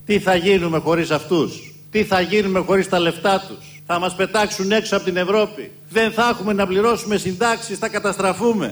Τι θα γίνουμε χωρίς αυτούς? Τι θα γίνουμε χωρίς τα λεφτά τους? Θα μας πετάξουν έξω από την Ευρώπη. Δεν θα έχουμε να πληρώσουμε συντάξεις, θα καταστραφούμε.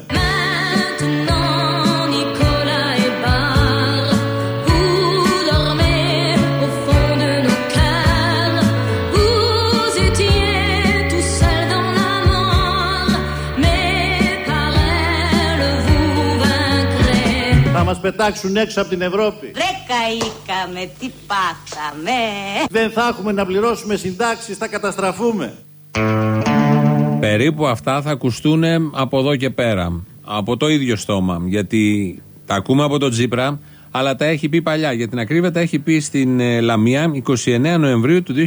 Θα μας πετάξουν έξω από την Ευρώπη. Βρε καήκαμε, τι πάθαμε. Δεν θα έχουμε να πληρώσουμε συντάξεις, θα καταστραφούμε. Περίπου αυτά θα ακουστούν από εδώ και πέρα. Από το ίδιο στόμα. Γιατί τα ακούμε από τον Τσίπρα, αλλά τα έχει πει παλιά. Για την ακρίβεια τα έχει πει στην Λαμία 29 Νοεμβρίου του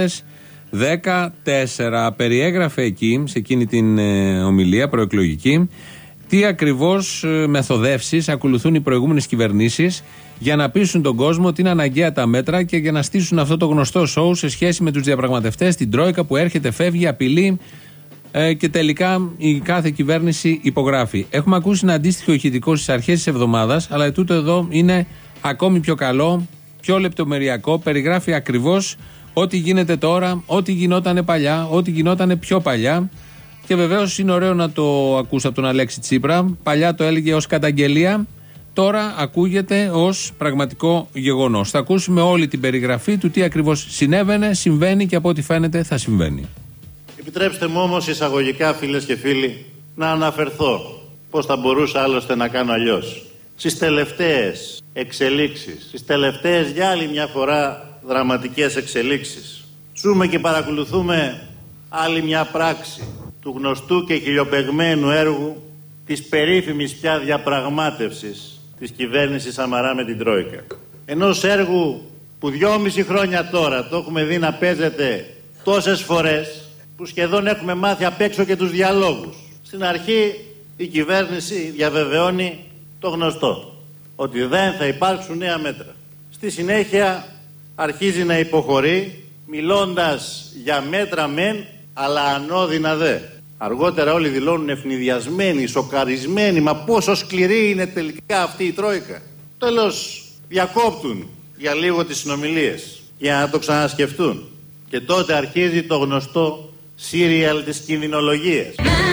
2014. Περιέγραφε εκεί, σε εκείνη την ομιλία προεκλογική, τι ακριβώς μεθοδεύσεις ακολουθούν οι προηγούμενες κυβερνήσεις για να πείσουν τον κόσμο ότι είναι αναγκαία τα μέτρα και για να στήσουν αυτό το γνωστό σοου σε σχέση με τους διαπραγματευτές, την Τρόικα που έρχεται, φεύγει, απειλεί και τελικά η κάθε κυβέρνηση υπογράφει. Έχουμε ακούσει ένα αντίστοιχο ηχητικό στις αρχές της εβδομάδας, αλλά τούτο εδώ είναι ακόμη πιο καλό, πιο λεπτομεριακό, περιγράφει ακριβώς ό,τι γίνεται τώρα, ό,τι γινότανε παλιά, ό,τι γινότανε πιο παλιά. Και βεβαίως είναι ωραίο να το ακούσει από τον Αλέξη Τσίπρα. Παλιά το έλεγε ως καταγγελία, τώρα ακούγεται ως πραγματικό γεγονός. Θα ακούσουμε όλη την περιγραφή του τι ακριβώς συνέβαινε, συμβαίνει και από ό,τι φαίνεται θα συμβαίνει. Επιτρέψτε μου όμως εισαγωγικά, φίλες και φίλοι, να αναφερθώ, πώς θα μπορούσα άλλωστε να κάνω αλλιώς, στις τελευταίες εξελίξεις, στις τελευταίες για άλλη μια φορά δραματικές εξελίξεις. Ζούμε και παρακολουθούμε άλλη μια πράξη του γνωστού και χιλιοπαιγμένου έργου της περίφημης πια διαπραγμάτευσης της κυβέρνησης Σαμαρά με την Τρόικα. Ενός έργου που 2,5 χρόνια τώρα το έχουμε δει να παίζεται τόσες φορές που σχεδόν έχουμε μάθει απ' έξω και τους διαλόγους. Στην αρχή η κυβέρνηση διαβεβαιώνει το γνωστό, ότι δεν θα υπάρξουν νέα μέτρα. Στη συνέχεια αρχίζει να υποχωρεί, μιλώντας για μέτρα μεν, αλλά ανώδυνα δε. Αργότερα όλοι δηλώνουν ευνηδιασμένοι, σοκαρισμένοι, μα πόσο σκληρή είναι τελικά αυτή η Τρόικα. Τέλος διακόπτουν για λίγο τις συνομιλίες για να το ξανασκεφτούν. Και τότε αρχίζει το γνωστό σύριαλ της κινδυνολογίας.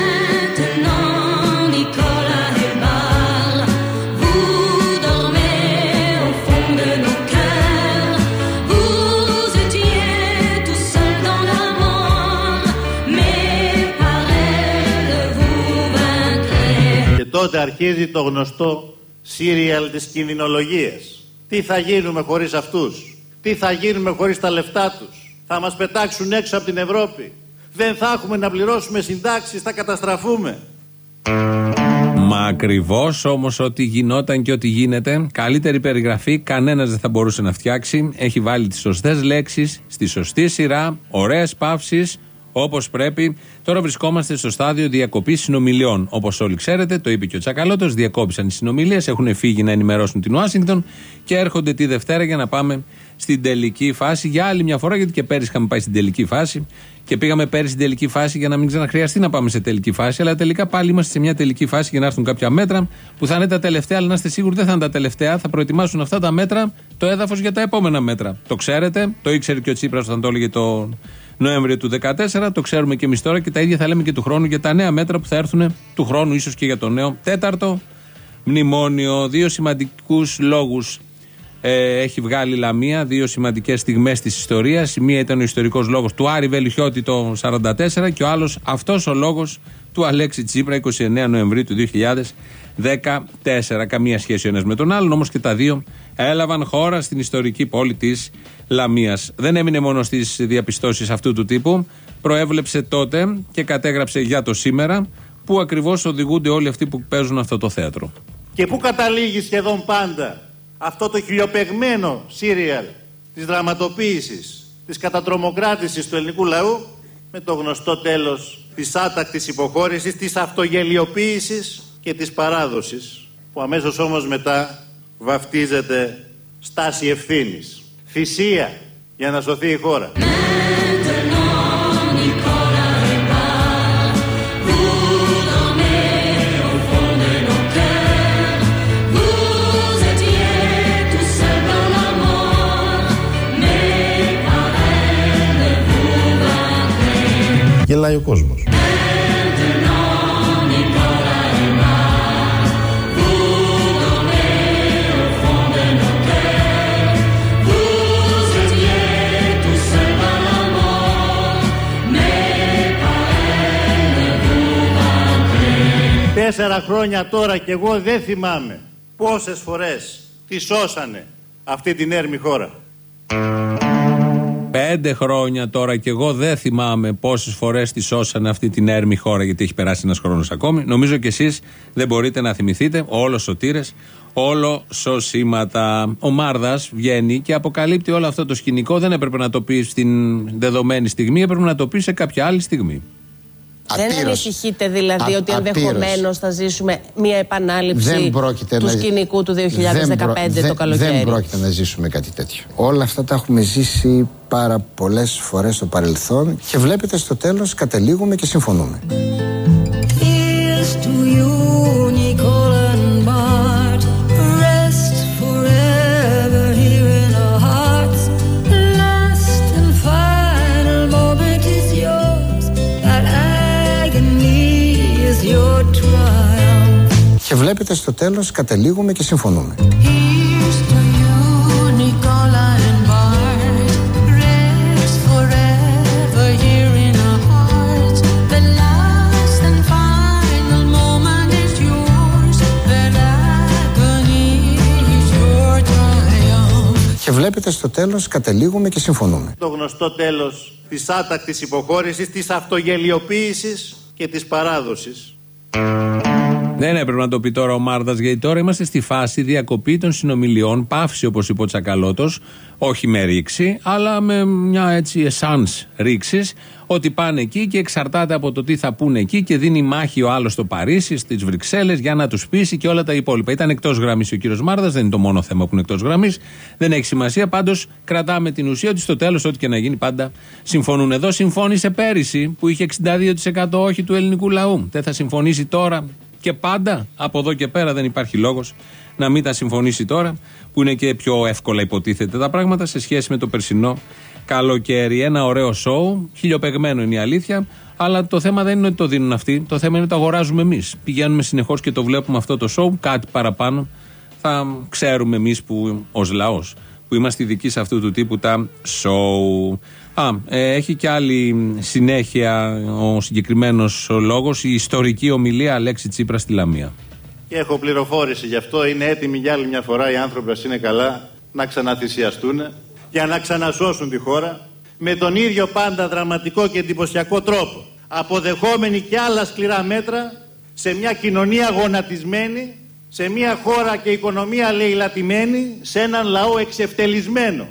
Τότε αρχίζει το γνωστό σύριαλ της κινδυνολογίας. Τι θα γίνουμε χωρίς αυτούς? Τι θα γίνουμε χωρίς τα λεφτά τους? Θα μας πετάξουν έξω από την Ευρώπη. Δεν θα έχουμε να πληρώσουμε συντάξεις, θα καταστραφούμε. Μα ακριβώς όμως ό,τι γινόταν και ό,τι γίνεται, καλύτερη περιγραφή κανένας δεν θα μπορούσε να φτιάξει. Έχει βάλει τις σωστές λέξεις, στη σωστή σειρά, ωραίες παύσεις, όπως πρέπει. Τώρα βρισκόμαστε στο στάδιο διακοπής συνομιλιών. Όπως όλοι ξέρετε, το είπε και ο Τσακαλώτος, διακόπησαν οι συνομιλίες, έχουν φύγει να ενημερώσουν την Ουάσιγκτον και έρχονται τη Δευτέρα για να πάμε στην τελική φάση. Για άλλη μια φορά, γιατί και πέρυσι είχαμε πάει στην τελική φάση και πήγαμε πέρυσι στην τελική φάση για να μην ξαναχρειαστεί να πάμε σε τελική φάση. Αλλά τελικά πάλι είμαστε σε μια τελική φάση για να έρθουν κάποια μέτρα που θα είναι τα τελευταία, αλλά να είστε σίγουροι δεν θα είναι τα τελευταία. Θα προετοιμάσουν αυτά τα μέτρα το έδαφος για τα επόμενα μέτρα. Το ξέρετε, το ήξερε και ο Τσίπρας όταν το έλεγε το Νοέμβριο του 2014, το ξέρουμε και εμείς τώρα και τα ίδια θα λέμε και του χρόνου για τα νέα μέτρα που θα έρθουν του χρόνου, ίσως και για το νέο τέταρτο μνημόνιο. Δύο σημαντικούς λόγους έχει βγάλει η Λαμία, δύο σημαντικές στιγμές της ιστορίας. Η μία ήταν ο ιστορικός λόγος του Άρη Βελουχιώτη το 1944 και ο άλλος αυτός ο λόγος του Αλέξη Τσίπρα 29 Νοεμβρίου του 2014. Καμία σχέση ο ένας με τον άλλον, όμως και τα δύο έλαβαν χώρα στην ιστορική πόλη της Λαμίας. Δεν έμεινε μόνο στις διαπιστώσεις αυτού του τύπου, προέβλεψε τότε και κατέγραψε για το σήμερα που ακριβώς οδηγούνται όλοι αυτοί που παίζουν αυτό το θέατρο. Και που καταλήγει σχεδόν πάντα αυτό το χιλιοπαιγμένο σύριαλ της δραματοποίησης, της κατατρομοκράτησης του ελληνικού λαού, με το γνωστό τέλος της άτακτης υποχώρησης, της αυτογελιοποίησης και της παράδοσης, που αμέσως όμως μετά βαφτίζεται στάση ευθύνης. Θυσία για να σωθεί η χώρα. ο κόσμος. Τέσσερα χρόνια τώρα και εγώ δεν θυμάμαι πόσες φορές τη σώσανε αυτή την έρμη χώρα. 5 χρόνια τώρα και εγώ δεν θυμάμαι πόσες φορές τη σώσανε αυτή την έρμη χώρα, γιατί έχει περάσει ένας χρόνος ακόμη. Νομίζω κι εσείς δεν μπορείτε να θυμηθείτε. Όλο σωτήρες, όλο σωσήματα. Ο Μάρδας βγαίνει και αποκαλύπτει όλο αυτό το σκηνικό. Δεν έπρεπε να το πει στην δεδομένη στιγμή, έπρεπε να το πει σε κάποια άλλη στιγμή. Δεν ανησυχείτε δηλαδή ότι ενδεχομένως θα ζήσουμε μια επανάληψη του σκηνικού του 2015 το καλοκαίρι? Δεν πρόκειται να ζήσουμε κάτι τέτοιο. Όλα αυτά τα έχουμε ζήσει πάρα πολλές φορές στο παρελθόν και βλέπετε στο τέλος καταλήγουμε και συμφωνούμε. Και βλέπετε στο τέλος καταλήγουμε και συμφωνούμε. Και βλέπετε στο τέλος καταλήγουμε και συμφωνούμε. Το γνωστό τέλος της άτακτης υποχώρησης, της αυτογελιοποίησης και της παράδοσης. Δεν έπρεπε να το πει τώρα ο Μάρδας, γιατί τώρα είμαστε στη φάση διακοπή των συνομιλιών, παύση όπως είπε ο Τσακαλώτος, όχι με ρήξη, αλλά με μια έτσι εσάνς ρήξης, ότι πάνε εκεί και εξαρτάται από το τι θα πούνε εκεί και δίνει μάχη ο άλλος στο Παρίσι, στις Βρυξέλλες για να τους πείσει και όλα τα υπόλοιπα. Ήταν εκτός γραμμής ο κύριος Μάρδας, δεν είναι το μόνο θέμα που είναι εκτός γραμμής, δεν έχει σημασία. Πάντως κρατάμε την ουσία ότι στο τέλος, ό,τι και να γίνει, πάντα συμφωνούν. Εδώ συμφώνησε πέρυσι που είχε 62% όχι του ελληνικού λαού. Δεν θα συμφωνήσει τώρα και πάντα? Από εδώ και πέρα δεν υπάρχει λόγος να μην τα συμφωνήσει τώρα, που είναι και πιο εύκολα υποτίθεται τα πράγματα σε σχέση με το περσινό καλοκαίρι. Ένα ωραίο σοου, χιλιοπαιγμένο είναι η αλήθεια, αλλά το θέμα δεν είναι ότι το δίνουν αυτοί, το θέμα είναι ότι το αγοράζουμε εμείς. Πηγαίνουμε συνεχώς και το βλέπουμε αυτό το σοου, κάτι παραπάνω θα ξέρουμε εμείς που ως λαός, που είμαστε ειδικοί σε αυτού του τύπου τα σοου. Έχει και άλλη συνέχεια ο συγκεκριμένος λόγος, η ιστορική ομιλία Αλέξη Τσίπρα στη Λαμία. Και έχω πληροφόρηση γι' αυτό, είναι έτοιμοι για άλλη μια φορά οι άνθρωποι, ας είναι καλά, να ξαναθυσιαστούν για να ξανασώσουν τη χώρα με τον ίδιο πάντα δραματικό και εντυπωσιακό τρόπο, αποδεχόμενοι και άλλα σκληρά μέτρα σε μια κοινωνία γονατισμένη, σε μια χώρα και οικονομία λαιλατημένη, σε έναν λαό εξευτελισμένο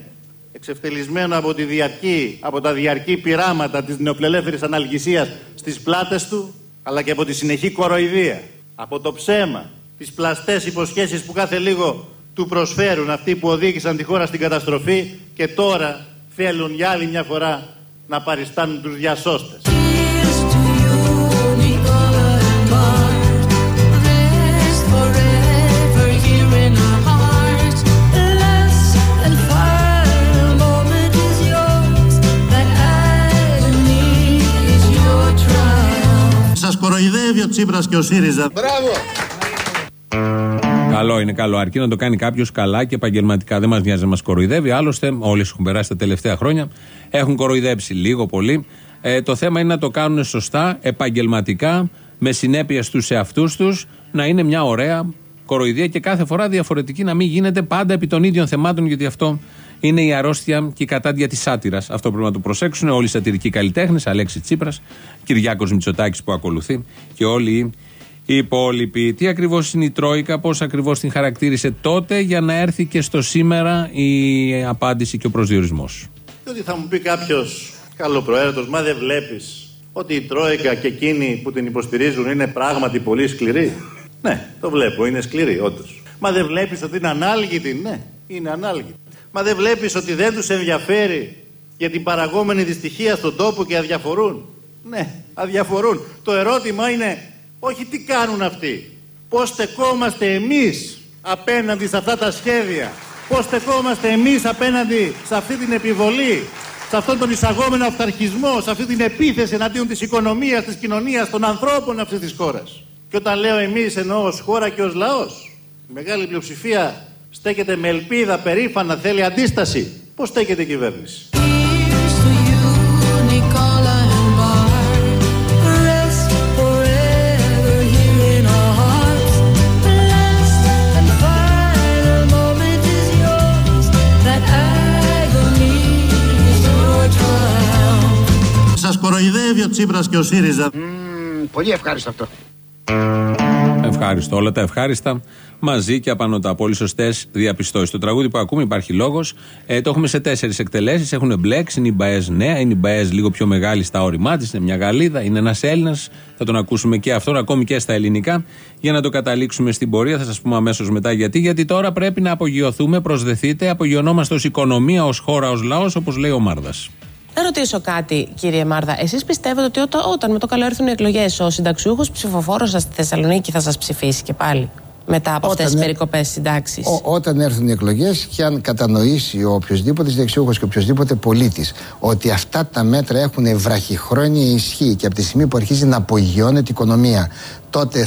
από τα διαρκή πειράματα της νεοκλελεύθερης αναλγησίας στις πλάτες του, αλλά και από τη συνεχή κοροϊδία, από το ψέμα, τις πλαστές υποσχέσεις που κάθε λίγο του προσφέρουν αυτοί που οδήγησαν τη χώρα στην καταστροφή και τώρα θέλουν για άλλη μια φορά να παριστάνουν τους διασώστες. Σας κοροϊδεύει ο Τσίπρας και ο ΣΥΡΙΖΑ. Μπράβο! Καλό είναι, καλό. Αρκεί να το κάνει κάποιος καλά και επαγγελματικά. Δεν μας νοιάζει να μας κοροϊδεύει. Άλλωστε, όλοι έχουν περάσει τα τελευταία χρόνια. Έχουν κοροϊδέψει λίγο πολύ. Το θέμα είναι να το κάνουν σωστά, επαγγελματικά, με συνέπεια στους εαυτούς τους, να είναι μια ωραία κοροϊδία και κάθε φορά διαφορετική, να μην γίνεται πάντα επί των ίδιων θεμάτων, γιατί αυτό είναι η αρρώστια και η κατάντια της σάτυρας. Αυτό πρέπει να το προσέξουν όλοι οι σατυρικοί καλλιτέχνες, Αλέξη Τσίπρας, Κυριάκος Μητσοτάκης που ακολουθεί και όλοι οι υπόλοιποι. Τι ακριβώς είναι η Τρόικα, πώς ακριβώς την χαρακτήρισε τότε, για να έρθει και στο σήμερα η απάντηση και ο προσδιορισμός. Διότι θα μου πει κάποιος καλοπροαίρετος, μα δεν βλέπεις ότι η Τρόικα και εκείνοι που την υποστηρίζουν είναι πράγματι πολύ σκληροί? Ναι, το βλέπω, είναι σκληροί όντως. Μα δεν βλέπεις ότι είναι ανάλγητοι? Ναι, είναι ανάλγητοι. Μα δεν βλέπεις ότι δεν τους ενδιαφέρει για την παραγόμενη δυστυχία στον τόπο και αδιαφορούν? Ναι, αδιαφορούν. Το ερώτημα είναι όχι τι κάνουν αυτοί, πώς στεκόμαστε εμείς απέναντι σε αυτά τα σχέδια, πώς στεκόμαστε εμείς απέναντι σε αυτή την επιβολή, σε αυτόν τον εισαγόμενο αυταρχισμό, σε αυτή την επίθεση εναντίον της οικονομίας, της κοινωνίας, των ανθρώπων αυτής της χώρας. Και όταν λέω εμείς, εννοώ ως χώρα και ως λαός. Η μεγάλη πλειοψηφία στέκεται με ελπίδα, περήφανα, θέλει αντίσταση. Πώς στέκεται η κυβέρνηση? Σας κοροϊδεύει ο Τσίπρας και ο ΣΥΡΙΖΑ. Πολύ ευχάριστο αυτό. Ευχάριστο, όλα τα ευχάριστα μαζί και απανωτά. Πολύ σωστές διαπιστώσεις. Το τραγούδι που ακούμε υπάρχει λόγος. Το έχουμε σε 4 εκτελέσεις. Έχουν μπλέξει. Είναι η Μπαέζ νέα, είναι η Μπαέζ λίγο πιο μεγάλη στα όριμά της. Είναι μια Γαλλίδα, είναι ένας Έλληνας. Θα τον ακούσουμε και αυτόν, ακόμη και στα ελληνικά. Για να το καταλήξουμε στην πορεία, θα σας πούμε αμέσως μετά γιατί. Γιατί τώρα πρέπει να απογειωθούμε, προσδεθείτε. Απογειωνόμαστε ως οικονομία, ως χώρα, ως λαός, όπως λέει ο Μάρδας. Να ρωτήσω κάτι, κύριε Μάρδα. Εσείς πιστεύετε ότι όταν με το καλό έρθουν οι εκλογές, ο συνταξιούχος ψηφοφόρος σας στη Θεσσαλονίκη θα σας ψηφίσει και πάλι μετά από αυτές τις περικοπές συντάξεις? Όταν έρθουν οι εκλογές και αν κατανοήσει ο οποιοσδήποτε συνταξιούχος και οποιοσδήποτε πολίτης ότι αυτά τα μέτρα έχουν βραχυχρόνια ισχύ και από τη στιγμή που αρχίζει να απογειώνεται η οικονομία, τότε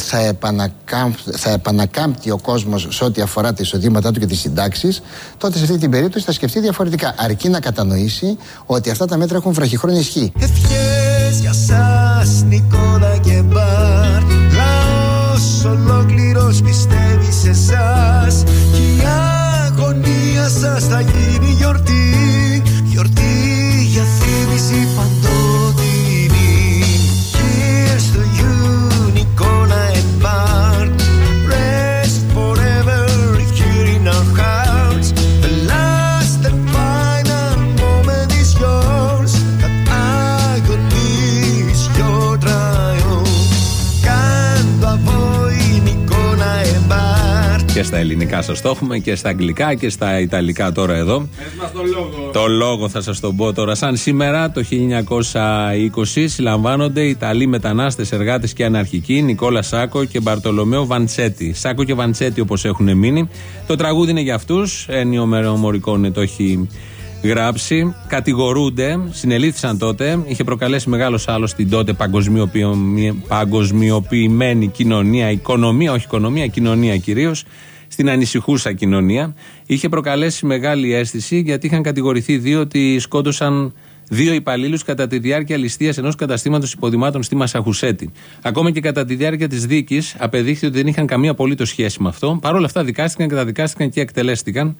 θα επανακάμπτει ο κόσμος σε ό,τι αφορά τα εισοδήματά του και τις συντάξεις, τότε σε αυτή την περίπτωση θα σκεφτεί διαφορετικά. Αρκεί να κατανοήσει ότι αυτά τα μέτρα έχουν βραχυχρόνια ισχύ. Ευχές για σας, Νικόλα και Μπάρ. Λαός ολόκληρος πιστεύει σε εσάς. Και η αγωνία σας θα γίνει γιορτή. Γιορτή για θύμηση παντοτινή. Here's to you, Nicola and Bart. Rest forever here in our hearts. The last and final moment is yours. That agony is your triumph. Canto a voi, Nicola and Bart. Και στα ελληνικά σας το έχουμε και στα αγγλικά και στα ιταλικά τώρα εδώ. Το λόγο θα σας τον πω τώρα. Σαν σήμερα το 1920 συλλαμβάνονται Ιταλοί μετανάστες, εργάτες και αναρχικοί, Νικόλα Σάκο και Μπαρτολομέο Βαντσέτη. Σάκο και Βαντσέτη όπως έχουν μείνει. Το τραγούδι είναι για αυτούς. Ennio Morricone το έχει γράψει. Κατηγορούνται, συνελήφθησαν τότε. Είχε προκαλέσει μεγάλος άλλος στην τότε παγκοσμιοποιημένη κοινωνία, οικονομία, όχι οικονομία, κοινωνία κυρίως. Στην ανησυχούσα κοινωνία. Είχε προκαλέσει μεγάλη αίσθηση γιατί είχαν κατηγορηθεί 2 ότι σκότωσαν 2 υπαλλήλους κατά τη διάρκεια ληστείας ενός καταστήματος υποδημάτων στη Μασαχουσέτη. Ακόμα και κατά τη διάρκεια της δίκης απεδείχθη ότι δεν είχαν καμία απολύτως σχέση με αυτό. Παρ' όλα αυτά δικάστηκαν, καταδικάστηκαν και εκτελέστηκαν.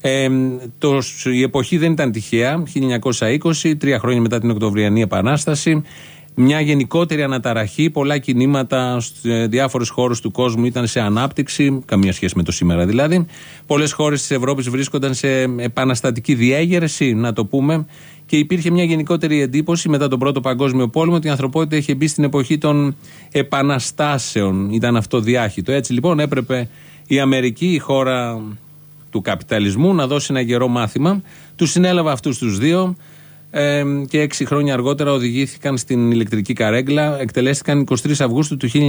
Η εποχή δεν ήταν τυχαία. 1920, 3 χρόνια μετά την Οκτωβριανή Επανάσταση. Μια γενικότερη αναταραχή, πολλά κινήματα σε διάφορους χώρους του κόσμου ήταν σε ανάπτυξη, καμία σχέση με το σήμερα δηλαδή. Πολλές χώρες της Ευρώπης βρίσκονταν σε επαναστατική διέγερση, να το πούμε, και υπήρχε μια γενικότερη εντύπωση μετά τον Πρώτο Παγκόσμιο Πόλεμο ότι η ανθρωπότητα είχε μπει στην εποχή των επαναστάσεων. Ήταν αυτό διάχυτο. Έτσι λοιπόν έπρεπε η Αμερική, η χώρα του καπιταλισμού, να δώσει ένα γερό μάθημα. Τους συνέλαβε αυτούς τους 2. Και 6 χρόνια αργότερα οδηγήθηκαν στην ηλεκτρική καρέγκλα. Εκτελέστηκαν 23 Αυγούστου του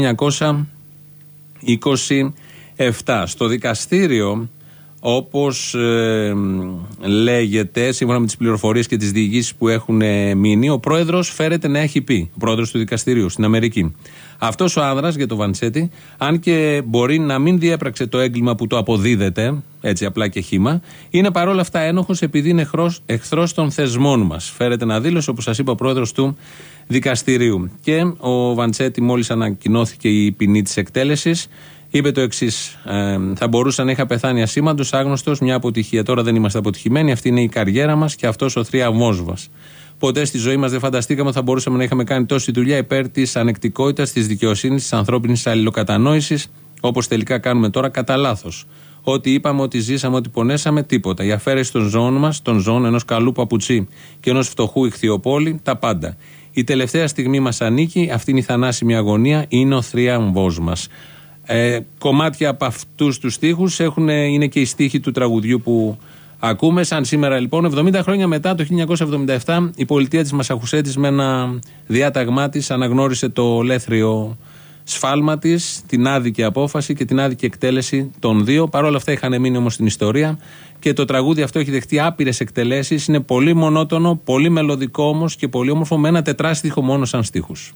1927. Στο δικαστήριο, όπως λέγεται, σύμφωνα με τις πληροφορίες και τις διηγήσεις που έχουν μείνει, ο πρόεδρος φέρεται να έχει πει, ο πρόεδρος του δικαστηρίου στην Αμερική, αυτός ο άνδρας, για το Βαντσέτη, αν και μπορεί να μην διέπραξε το έγκλημα που το αποδίδεται, έτσι απλά και χύμα, είναι παρόλα αυτά ένοχος επειδή είναι εχθρός των θεσμών μας. Φέρεται να δήλωσε, όπως σας είπα, ο πρόεδρος του δικαστηρίου. Και ο Βαντσέτη, μόλις ανακοινώθηκε η ποινή της εκτέλεσης, είπε το εξής: θα μπορούσα να είχα πεθάνει ασήμαντος, άγνωστος, μια αποτυχία. Τώρα δεν είμαστε αποτυχημένοι, αυτή είναι η καριέρα μας και αυτός ο θρίαμβός μας. Ποτέ στη ζωή μας δεν φανταστήκαμε ότι θα μπορούσαμε να είχαμε κάνει τόση δουλειά υπέρ της ανεκτικότητας, της δικαιοσύνης, της ανθρώπινης αλληλοκατανόησης, όπως τελικά κάνουμε τώρα κατά λάθος. Ό,τι είπαμε, ό,τι ζήσαμε, ό,τι πονέσαμε, τίποτα. Η αφαίρεση των ζώων μας, των ζώων ενός καλού παπουτσί και ενός φτωχού ηχθειοπόλη, τα πάντα. Η τελευταία στιγμή μας ανήκει, αυτή είναι η θανάσιμη αγωνία, είναι ο θρίαμβός μας. Κομμάτια από αυτούς τους στίχους είναι και οι στίχοι του τραγουδιού που ακούμε. Σαν σήμερα λοιπόν, 70 χρόνια μετά, το 1977, η πολιτεία της Μασαχουσέτης με ένα διάταγμά της αναγνώρισε το ολέθριο σφάλμα της, την άδικη απόφαση και την άδικη εκτέλεση των δύο. Παρ' όλα αυτά είχαν μείνει όμως στην ιστορία και το τραγούδι αυτό έχει δεχτεί άπειρες εκτελέσεις. Είναι πολύ μονότονο, πολύ μελωδικό όμως και πολύ όμορφο, με ένα τετράστιχο μόνο σαν στίχους.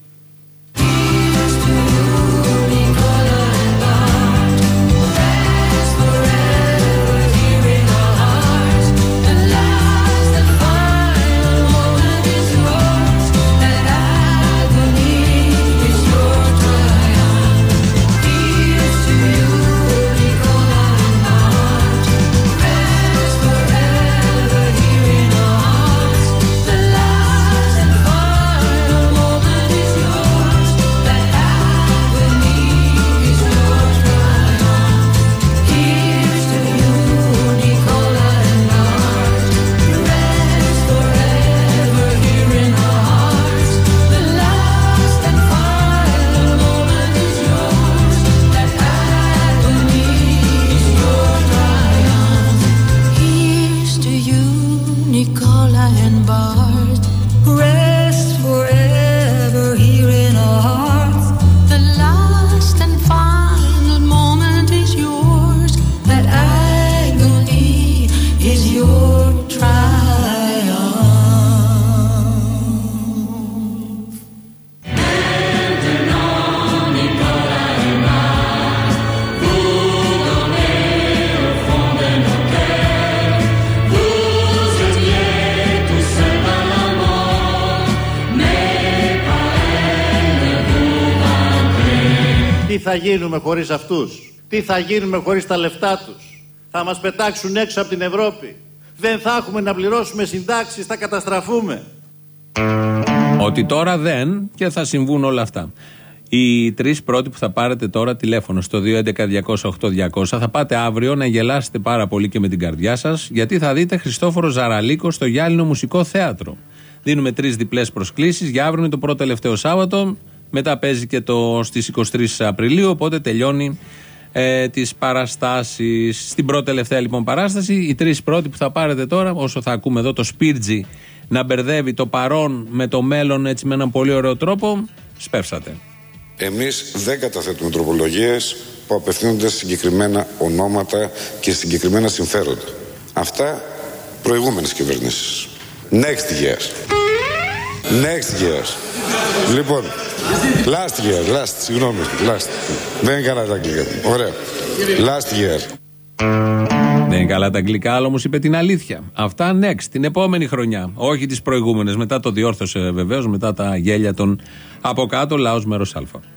Τι θα γίνουμε χωρίς αυτούς? Τι θα γίνουμε χωρίς τα λεφτά τους? Θα μας πετάξουν έξω από την Ευρώπη. Δεν θα έχουμε να πληρώσουμε συντάξεις, θα καταστραφούμε. Ότι τώρα δεν και θα συμβούν όλα αυτά. Οι τρεις πρώτοι που θα πάρετε τώρα τηλέφωνο στο 211-200-8200 θα πάτε αύριο να γελάσετε πάρα πολύ και με την καρδιά σας, γιατί θα δείτε Χριστόφορο Ζαραλίκο στο Γιάλινο Μουσικό Θέατρο. Δίνουμε 3 διπλές προσκλήσεις για αύριο, είναι το πρώτο τελευταίο Σάββατο. Μετά παίζει και στις 23 Απριλίου, οπότε τελειώνει τις παραστάσεις. Στην πρώτη τελευταία λοιπόν παράσταση, οι 3 πρώτοι που θα πάρετε τώρα, όσο θα ακούμε εδώ το Σπίρτζι να μπερδεύει το παρόν με το μέλλον έτσι με έναν πολύ ωραίο τρόπο, σπεύσατε. Εμείς δεν καταθέτουμε τροπολογίες που απευθύνονται σε συγκεκριμένα ονόματα και συγκεκριμένα συμφέροντα. Αυτά προηγούμενες κυβερνήσεις. Next year. Λοιπόν, συγγνώμη, δεν είναι καλά τα αγγλικά. Ωραία. Last year. Δεν είναι καλά τα αγγλικά, αλλά όμως είπε την αλήθεια. Αυτά next, την επόμενη χρονιά. Όχι τις προηγούμενες. Μετά το διόρθωσε βεβαίως, μετά τα γέλια των από κάτω, λαός μέρος Α.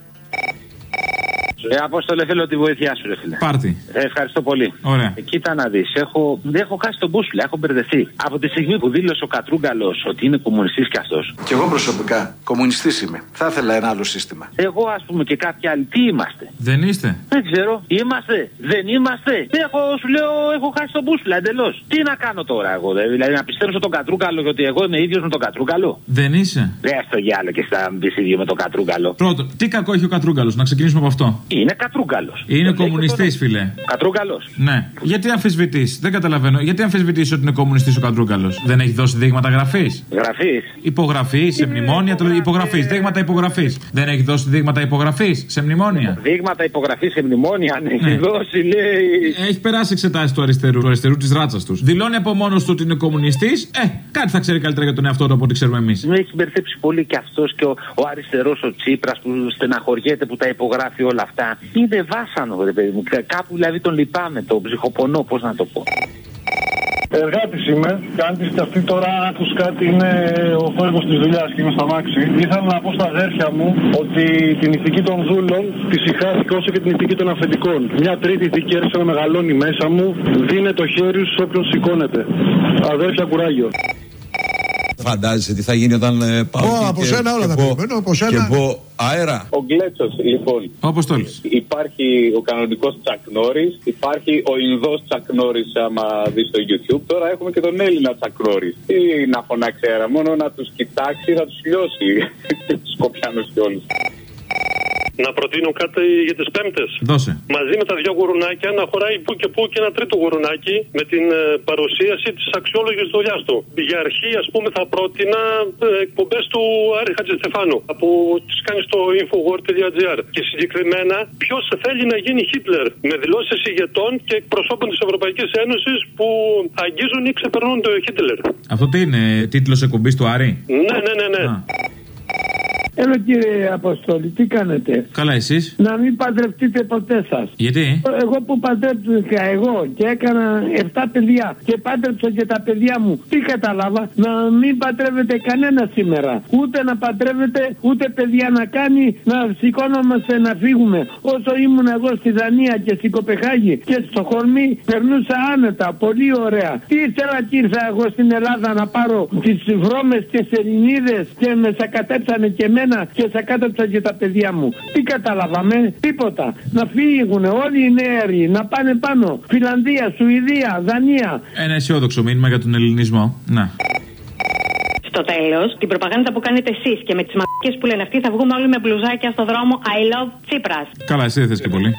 Απόστολε, θέλω τη βοήθειά σου, ρε φίλε. Πάρτι. Ευχαριστώ πολύ. Ωραία. Κοίτα να δεις, έχω χάσει τον μπούσουλα, έχω μπερδευτεί. Από τη στιγμή που δήλωσε ο Κατρούγκαλος ότι είναι κομμουνιστής κι αυτός. Κι εγώ προσωπικά κομμουνιστής είμαι. Θα ήθελα ένα άλλο σύστημα. Εγώ, ας πούμε, και κάποιοι άλλοι, τι είμαστε? Δεν είστε? Δεν ξέρω. Είμαστε? Δεν είμαστε? Σου λέω, έχω χάσει τον μπούσουλα εντελώς. Τι να κάνω τώρα εγώ, δηλαδή να πιστέψω τον Κατρούγκαλο γιατί εγώ είμαι ίδιος με τον Κατρούγκαλο? Δεν είσαι? Δεν στο γυάλο και θα μπει ίδιο με τον Κατρούγκαλο. Πρώτον, τι κακό έχει ο Κατρούγκαλος, να ξεκινήσουμε από αυτό. Είναι Κατρούγκαλος. Είναι κομμουνιστής, φίλε. Κατρούγκαλος. Ναι. Γιατί αμφισβητείς? Δεν καταλαβαίνω. Γιατί αμφισβητείς ότι είναι κομμουνιστής ο Κατρούγκαλος? Δεν έχει δώσει δείγματα γραφής? Γραφής. Υπογραφής, σε μνημόνια. Υπογραφής. Δείγματα υπογραφής. Δεν έχει δώσει δείγματα υπογραφής σε μνημόνια? Δείγματα υπογραφής σε μνημόνια, αν έχει δώσει, λέει. Έχει περάσει εξετάσεις του αριστερού της ράτσας τους. Δηλώνει από μόνος του ότι είναι κομμουνιστής. Κάτι θα ξέρει καλύτερα για τον εαυτό του από ό,τι ξέρουμε εμείς. Με έχει μπερδέψει πολύ και αυτός και ο αριστερός ο Τσίπρας που στεναχωριέται που τα υπογράφει όλα αυτά. Είναι βάσανο, ρε παιδί μου. Κάπου δηλαδή τον λυπάμαι, τον ψυχοπονώ, πώς να το πω. Εργάτης είμαι, κάνεις και αυτή τώρα, άκους κάτι, είναι ο φόβος της δουλειάς και είμαι στα μάξι. Ήθελα να πω στα αδέρφια μου ότι την ηθική των δούλων τη συχάθηκα όσο και την ηθική των αφεντικών. Μια τρίτη ηθική έρχεται να μεγαλώνει μέσα μου, δίνε το χέρι σου όποιον σηκώνεται. Αδέρφια, κουράγιο. Φαντάζεσαι τι θα γίνει όταν πάω από σένα όλα τα περιμένω, από σένα. Και πω αέρα. Ο Γκλέτσος, λοιπόν. Όπως το λες. Υπάρχει ο κανονικός Τσακ Νόρις, υπάρχει ο Ινδός Τσακ Νόρις, άμα δεις στο YouTube. Τώρα έχουμε και τον Έλληνα Τσακ Νόρις. Τι να φωνάξει αέρα, μόνο να τους κοιτάξει θα τους λιώσει. Τους Σκοπιάνους και όλους. Να προτείνω κάτι για τις Πέμπτες. Δώσε. Μαζί με τα δυο γουρουνάκια να χωράει που και που και ένα τρίτο γουρουνάκι με την παρουσίαση της αξιόλογης δουλειάς του. Για αρχή, ας πούμε, θα πρότεινα εκπομπές του Άρη Χατζηστεφάνου που τις κάνει στο infowar.gr. Και συγκεκριμένα, ποιος θέλει να γίνει Χίτλερ, με δηλώσεις ηγετών και εκπροσώπων της Ευρωπαϊκής Ένωσης που αγγίζουν ή ξεπερνούν το Χίτλερ. Αυτό τι είναι, τίτλος εκπομπής του Άρη? Ναι. Έλα κύριε Αποστόλη, τι κάνετε? Καλά, εσείς? Να μην παντρευτείτε ποτέ σας. Γιατί? Εγώ που παντρεύτηκα εγώ και έκανα 7 παιδιά και παντρέψα και τα παιδιά μου, τι κατάλαβα? Να μην παντρεύετε κανένα σήμερα. Ούτε να παντρεύετε, ούτε παιδιά να κάνει, να σηκώνομαστε να φύγουμε. Όσο ήμουν εγώ στη Δανία και στην Κοπεχάγη και στο Χορμί, περνούσα άνετα, πολύ ωραία. Τι ήθελα και ήρθα εγώ στην Ελλάδα να πάρω τις βρώμες και σελινίδες και με σακατέψανε και εμένα και σακάτεψαν και τα παιδιά μου. Τι καταλάβαμε? Τίποτα. Να φύγουν όλοι οι νέοι, να πάνε πάνω. Φιλανδία, Σουηδία, Δανία. Ένα αισιόδοξο μήνυμα για τον ελληνισμό. Να. Στο τέλος, την προπαγάνδα που κάνετε εσείς και με τις μαλακίες που λένε αυτοί, θα βγούμε όλοι με μπλουζάκια στο δρόμο I love Τσίπρας. Καλά, εσύ δεν θες και πολύ.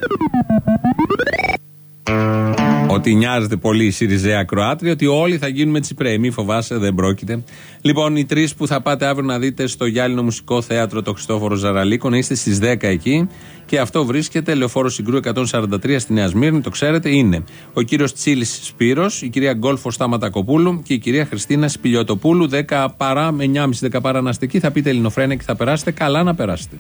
Ότι νοιάζεται πολύ η Σιριζέα Ακροάτρια, ότι όλοι θα γίνουμε Τσιπρέοι. Μη φοβάσαι, δεν πρόκειται. Λοιπόν, οι τρεις που θα πάτε αύριο να δείτε στο Γυάλινο Μουσικό Θέατρο το Χριστόφορο Ζαραλίκο, να είστε στις 10 εκεί. Και αυτό βρίσκεται Λεωφόρο Συγκρού 143 στη Νέα Σμύρνη, το ξέρετε, είναι ο κύριος Τσίλης Σπύρος, η κυρία Γκόλφο Σταματακοπούλου και η κυρία Χριστίνα Σπηλιωτοπούλου. 10 παρά, με 9.30 10 παρά να είστε εκεί, θα πείτε Ελληνοφρένια και θα περάσετε. Καλά να περάσετε.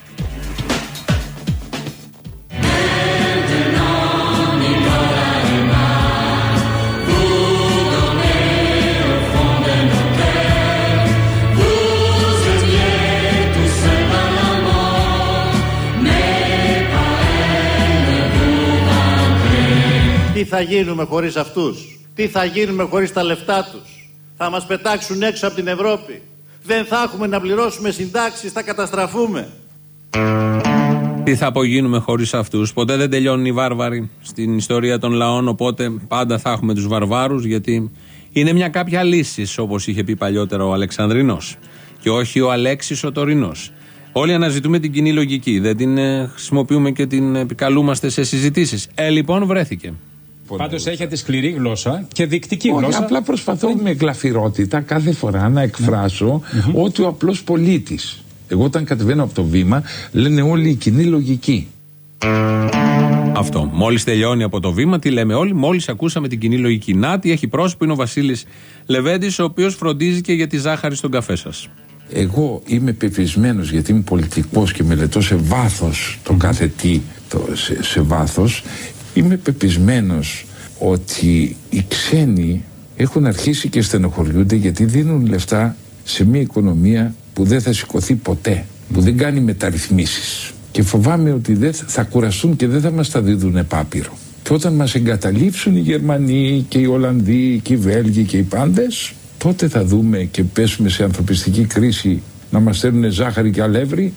Τι θα γίνουμε χωρίς αυτούς? Τι θα γίνουμε χωρίς τα λεφτά τους? Θα μας πετάξουν έξω από την Ευρώπη. Δεν θα έχουμε να πληρώσουμε συντάξεις, θα καταστραφούμε. Τι θα απογίνουμε χωρίς αυτούς? Ποτέ δεν τελειώνουν οι βάρβαροι στην ιστορία των λαών, οπότε πάντα θα έχουμε τους βαρβάρους, γιατί είναι μια κάποια λύση, όπως είχε πει παλιότερα ο Αλεξανδρινός και όχι ο Αλέξης ο Τωρινός. Όλοι αναζητούμε την κοινή λογική, δεν την χρησιμοποιούμε και την επικαλούμαστε σε συζητήσεις. Λοιπόν, βρέθηκε. Πάντως έχετε σκληρή γλώσσα και δεικτική γλώσσα. Απλά προσπαθώ με γλαφυρότητα κάθε φορά να εκφράσω ότι ο απλός πολίτης. Εγώ όταν κατεβαίνω από το βήμα λένε όλοι η κοινή λογική. Αυτό. Μόλις τελειώνει από το βήμα, τι λέμε όλοι? Μόλις ακούσαμε την κοινή λογική. Να, τι έχει πρόσωπο, είναι ο Βασίλης Λεβέντης, ο οποίος φροντίζει και για τη ζάχαρη στον καφέ σας. Εγώ είμαι πεπισμένος, γιατί είμαι πολιτικός και μελετώ σε βάθος το κάθε τι, σε βάθος. Είμαι πεπισμένος ότι οι ξένοι έχουν αρχίσει και στενοχωριούνται, γιατί δίνουν λεφτά σε μια οικονομία που δεν θα σηκωθεί ποτέ, που δεν κάνει μεταρρυθμίσεις. Και φοβάμαι ότι δεν θα κουραστούν και δεν θα μας τα δίδουν επάπειρο. Και όταν μας εγκαταλείψουν οι Γερμανοί και οι Ολλανδοί και οι Βέλγοι και οι πάντες, τότε θα δούμε και πέσουμε σε ανθρωπιστική κρίση να μας στέλνουν ζάχαρη και αλεύρι.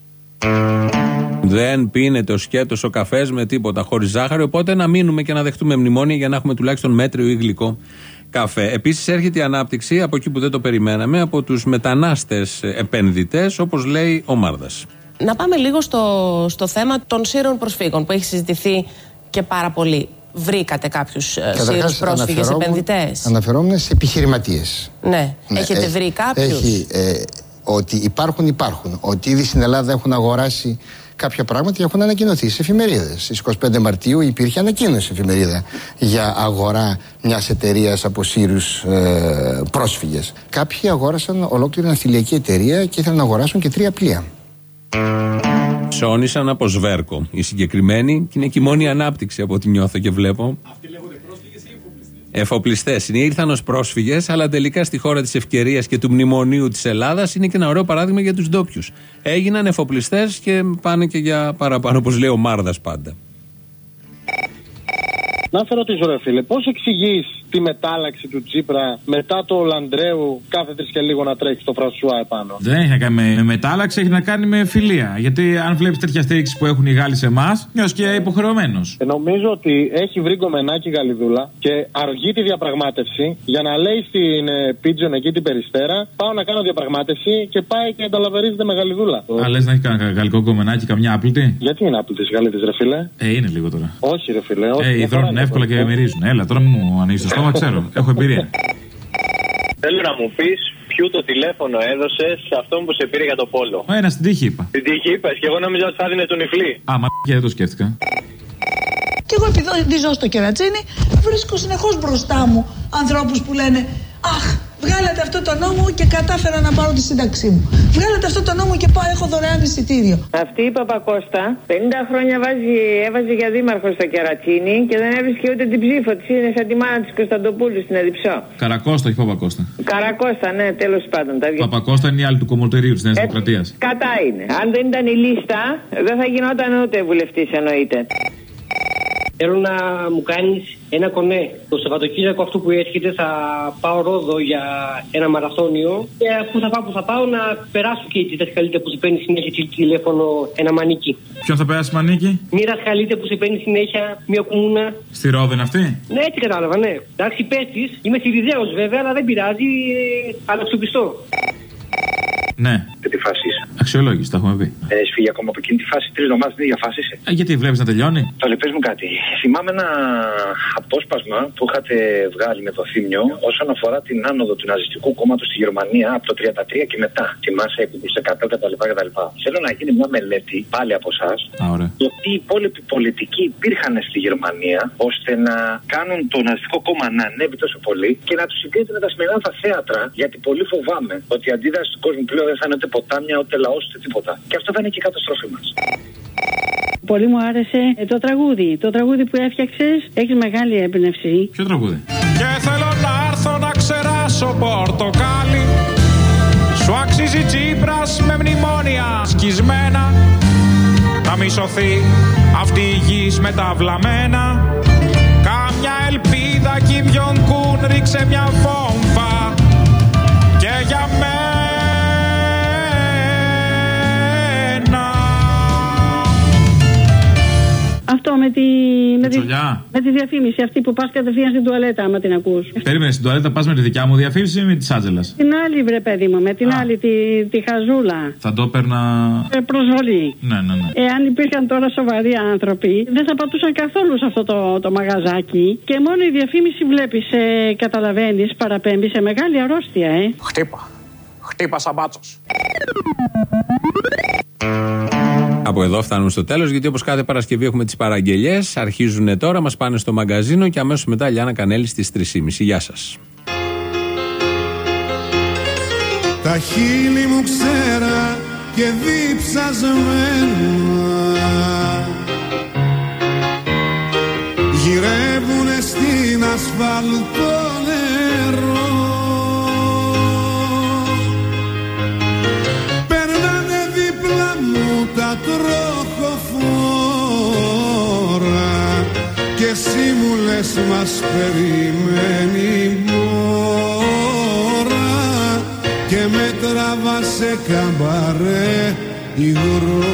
Δεν πίνεται ο σκέτος ο καφές με τίποτα χωρίς ζάχαρη, οπότε να μείνουμε και να δεχτούμε μνημόνια για να έχουμε τουλάχιστον μέτριο ή γλυκό καφέ. Επίσης έρχεται η ανάπτυξη από εκεί που δεν το περιμέναμε, από τους μετανάστες επενδυτές, όπως λέει ο Μάρδας. Να πάμε λίγο στο θέμα των Σύρων προσφύγων που έχει συζητηθεί και πάρα πολύ. Βρήκατε κάποιους Σύρους πρόσφυγες επενδυτές? Αναφερόμουν σε επιχειρηματίες. Ναι. Έχετε βρει κάποιους? Ότι υπάρχουν. Ότι ήδη στην Ελλάδα έχουν αγοράσει κάποια πράγματα και έχουν ανακοινωθεί σε εφημερίδες. Στις 25 Μαρτίου υπήρχε ανακοίνωση σε εφημερίδα για αγορά μιας εταιρείας από Σύρους πρόσφυγες. Κάποιοι αγόρασαν ολόκληρη ναυτιλιακή εταιρεία και ήθελαν να αγοράσουν και 3 πλοία. Ψώνησαν από Σβέρκο. Οι συγκεκριμένοι, και είναι και η μόνη ανάπτυξη από ό,τι νιώθω και βλέπω. Αυτοί λέγονται πρόσφυγες ή εφοπλιστές? Εφοπλιστές. Ήρθαν ως πρόσφυγες, αλλά τελικά στη χώρα της ευκαιρίας και του μνημονίου της Ελλάδας είναι και ένα ωραίο παράδειγμα για τους ντόπιους. Έγιναν εφοπλιστές και πάνε και για παραπάνω, όπως λέει ο Μάρδας πάντα. Να σε ρωτήσω, ρε φίλε, πώς εξηγείς τη μετάλλαξη του Τσίπρα μετά το Λαντρέου κάθε 3 και λίγο να τρέχει στο Φρανσουά επάνω. Δεν έχει να κάνει με μετάλλαξη, έχει να κάνει με φιλία. Γιατί αν βλέπεις τέτοια στήριξη που έχουν οι Γάλλοι σε εμάς, νιώσεις και υποχρεωμένος. Νομίζω ότι έχει βρει γκομενάκι η Γαλλιδούλα και αργεί τη διαπραγμάτευση για να λέει στην Πίτζον εκεί την Περιστέρα: πάω να κάνω διαπραγμάτευση και πάει και ανταλαβερίζεται με Γαλλιδούλα. Λες να έχει κανένα γαλλικό γκομενάκι, καμιά άπλητη. Γιατί είναι άπλητη οι Γαλλίδες, ρε φίλε? Είναι λίγο τώρα. Όχι, ρε φίλε. Υδρώνουν εύκολα και μυρίζουν. Έλα, τώρα μου ανοίγει το στόμα, ξέρω. Έχω εμπειρία. Θέλω να μου πεις ποιο το τηλέφωνο έδωσε σε αυτόν που σε πήρε για το πόλο. Ένα στην τύχη είπα. Στην τύχη είπες και εγώ νόμιζα ότι θα δίνε τον Ιφλή. Και δεν το σκέφτηκα. Και εγώ επειδή ζω στο Κερατσίνι, βρίσκω συνεχώς μπροστά μου ανθρώπους που λένε «Αχ, βγάλατε αυτό το νόμο και κατάφερα να πάρω τη σύνταξή μου. Βγάλατε αυτό το νόμο και πάω, έχω δωρεάν εισιτήριο». Αυτή η Παπακώστα 50 χρόνια έβαζε για δήμαρχο στο Κερατσίνι και δεν έβρισκε ούτε την ψήφο της. Είναι σαν τη μάνα της Κωνσταντοπούλου στην Εδιψό. Καρακώστα, όχι Παπακώστα. Καρακώστα, ναι, τέλος πάντων. Παπακώστα είναι η άλλη του κομμοτερίου της Νέας Δημοκρατίας. Κατά είναι. Αν δεν ήταν η λίστα, δεν θα γινόταν ούτε βουλευτής, εννοείται. Θέλω να μου κάνεις ένα κονέ. Το Σαββατοκύριακο αυτό που έρχεται θα πάω Ρόδο για ένα μαραθώνιο. Και που θα πάω να περάσω και τη δασκαλίτια που σε παίρνει συνέχεια τηλέφωνο ένα μανίκι. Ποιον θα περάσει μανίκι? Μία δασκαλίτια που σε παίρνει συνέχεια μια κομμούνα. Στη Ρόδο είναι αυτή? Ναι, έτσι κατάλαβα, ναι. Εντάξει, πες της, είμαι Σιριζέος βέβαια, αλλά δεν πειράζει, αλλά αξιοπιστώ. Ναι. Και τι φάση είσαι? Αξιολόγηση, τα έχουμε πει. Έχει φύγει ακόμα από εκείνη τη φάση, 3 εβδομάδες την ίδια φάση είσαι. Γιατί βλέπεις να τελειώνει? Τώρα πες μου κάτι. Θυμάμαι ένα απόσπασμα που είχατε βγάλει με το Θήμιο όσον αφορά την άνοδο του ναζιστικού κόμματος στη Γερμανία από το 1933 και μετά. Θυμάσαι που σε 100 κτλ. Θέλω να γίνει μια μελέτη πάλι από εσάς. Γιατί οι υπόλοιποι πολιτικοί υπήρχαν στη Γερμανία ώστε να κάνουν το ναζιστικό κόμμα να ανέβει τόσο πολύ και να του συγκρίνεται με τα σημερινά τα θέατρα. Γιατί πολύ φοβάμαι ότι η αντίδραση του κόσμου πλέον δεν θα είναι ούτε ποτάμια, ούτε λαός, ούτε τίποτα. Και αυτό θα είναι και η καταστροφή μας. Πολύ μου άρεσε το τραγούδι. Το τραγούδι που έφτιαξες, έχει μεγάλη έμπνευση. Ποιο τραγούδι? Και θέλω να έρθω να ξεράσω πορτοκάλι. Σου αξίζει Τσίπρας με μνημόνια σκισμένα. Να μη σωθεί αυτή η γης με τα βλαμμένα. Κάμια ελπίδα Κιμ Τζονγκ Ουν ρίξε μια βόμβα. Και για μένα. Αυτό με τη διαφήμιση αυτή που πας κατευθείαν στην τουαλέτα, άμα την ακούς. Περίμενε, στην τουαλέτα πας με τη δικιά μου διαφήμιση ή με της Άτζελας? Την άλλη, βρε παιδί μου, με την άλλη τη χαζούλα. Θα το έπαιρνα. Προσβολή. Ναι. Εάν υπήρχαν τώρα σοβαροί άνθρωποι, δεν θα πατούσαν καθόλου σε αυτό το μαγαζάκι. Και μόνο η διαφήμιση βλέπεις, καταλαβαίνεις, παραπέμπει σε μεγάλη αρρώστια, Χτύπα σαμπάτσος. Από εδώ φτάνουμε στο τέλος, γιατί όπως κάθε Παρασκευή έχουμε τις παραγγελιές. Αρχίζουν τώρα, μας πάνε στο μαγκαζίνο και αμέσως μετά Λιάννα Κανέλη στις 3:30. Γεια σας. Τα χείλη μου ξέρα και διψασμένα γυρεύουνε στην ασφαλτό νερό. Περνάνε δίπλα μου τα τροχοφόρα και εσύ μου λες μας περιμένει μόρα και με τραβά σε καμπαρέ υγρό.